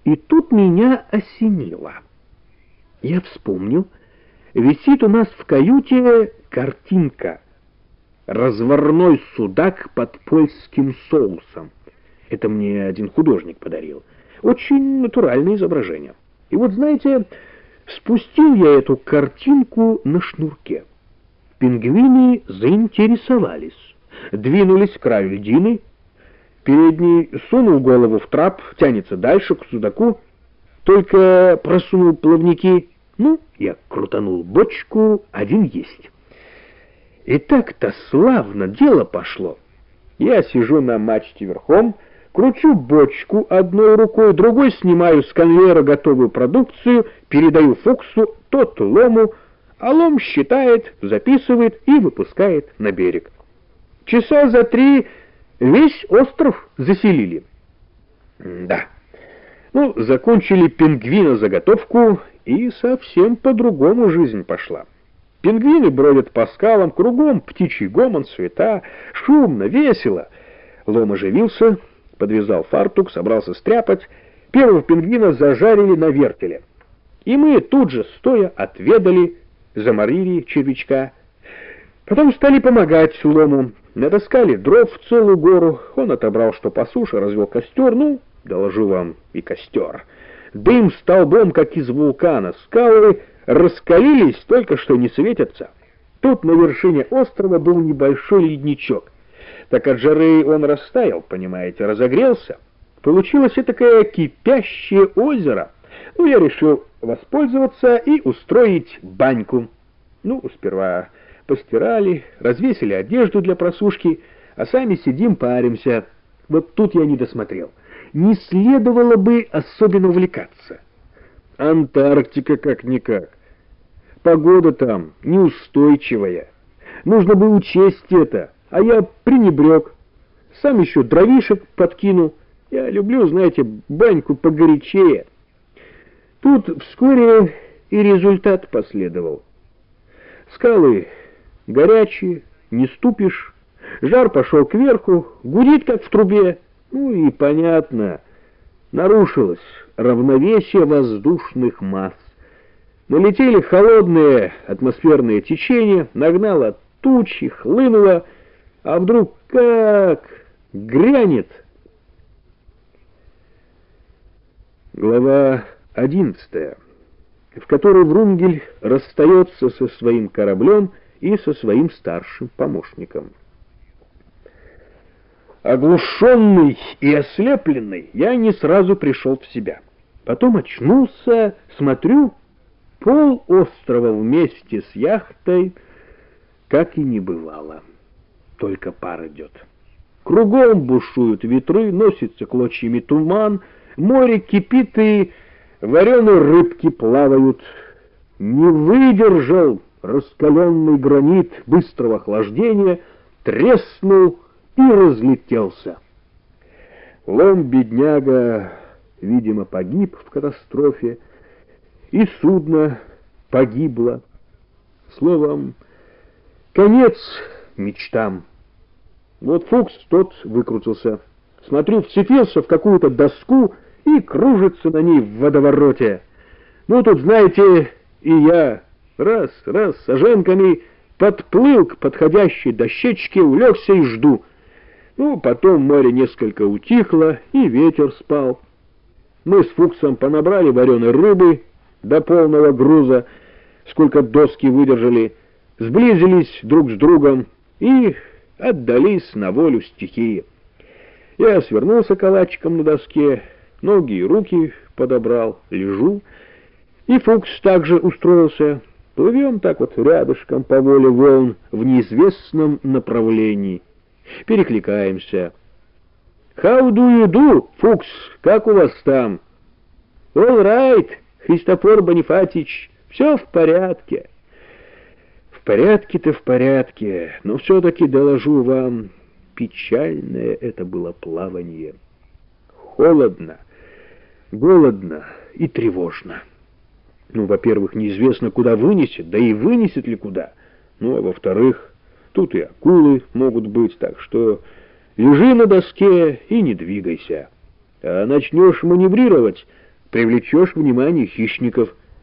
И тут меня осенило. Я вспомнил, висит у нас в каюте картинка «Разварной судак под польским соусом». Это мне один художник подарил. Очень натуральное изображение. И вот, знаете, спустил я эту картинку на шнурке. Пингвины заинтересовались, двинулись к краю льдины. Передний сунул голову в трап, тянется дальше, к судаку, только просунул плавники. Ну, я крутанул бочку, один есть. И так-то славно дело пошло. Я сижу на мачте верхом, кручу бочку одной рукой, другой снимаю с конвейера готовую продукцию, передаю Фуксу, тот Лому, а Лом считает, записывает и выпускает на берег. Часа за 3 весь остров заселили. Да. Ну, закончили пингвинозаготовку, и совсем по-другому жизнь пошла. Пингвины бродят по скалам, кругом птичий гомон, суета, шумно, весело. Лом оживился, подвязал фартук, собрался стряпать. Первого пингвина зажарили на вертеле. И мы тут же, стоя, отведали, заморили червячка. Потом стали помогать Лому. Натаскали дров в целую гору. Он отобрал, что по суше, развел костер. Ну, доложу вам, и костер. Дым столбом, как из вулкана. Скалы раскалились, только что не светятся. Тут на вершине острова был небольшой ледничок. Так от жары он растаял, понимаете, разогрелся. Получилось такое кипящее озеро. Ну, я решил воспользоваться и устроить баньку. Ну, сперва постирали, развесили одежду для просушки, а сами сидим, паримся. Вот тут я не досмотрел. Не следовало бы особенно увлекаться. Антарктика как-никак. Погода там неустойчивая. Нужно бы учесть это, а я пренебрег. Сам еще дровишек подкинул. Я люблю, знаете, баньку погорячее. Тут вскоре и результат последовал. Скалы горячие, не ступишь, жар пошел кверху, гудит, как в трубе. Ну и понятно, нарушилось равновесие воздушных масс. Налетели холодные атмосферные течения, нагнало тучи, хлынуло, а вдруг как грянет. Глава 11, в которой Врунгель расстается со своим кораблем и со своим старшим помощником. Оглушенный и ослепленный, я не сразу пришел в себя. Потом очнулся, смотрю, пол острова вместе с яхтой как и не бывало. Только пар идет. Кругом бушуют ветры, носится клочьями туман, море кипит и вареные рыбки плавают. Не выдержал раскаленный гранит быстрого охлаждения, треснул и разлетелся. Лом, бедняга, видимо, погиб в катастрофе, и судно погибло. Словом, конец мечтам. Вот Фукс тот выкрутился. Смотрю, вцепился в какую-то доску и кружится на ней в водовороте. Ну, тут, знаете, и я раз, саженками подплыл к подходящей дощечке, улегся и жду. Ну, потом море несколько утихло, и ветер спал. Мы с Фуксом понабрали вареной рыбы до полного груза, сколько доски выдержали, сблизились друг с другом и отдались на волю стихии. Я свернулся калачиком на доске, ноги и руки подобрал, лежу, и Фукс также устроился. Плывем так вот рядышком по воле волн в неизвестном направлении. Перекликаемся. «How do you do, Фукс? Как у вас там?» «All right, Христофор Бонифатич, все в порядке». «В порядке-то в порядке, но все-таки доложу вам, печальное это было плавание. Холодно, голодно и тревожно. Ну, во-первых, неизвестно, куда вынесет, да и вынесет ли куда. Ну, а во-вторых, тут и акулы могут быть, так что лежи на доске и не двигайся. А начнешь маневрировать, привлечешь внимание хищников.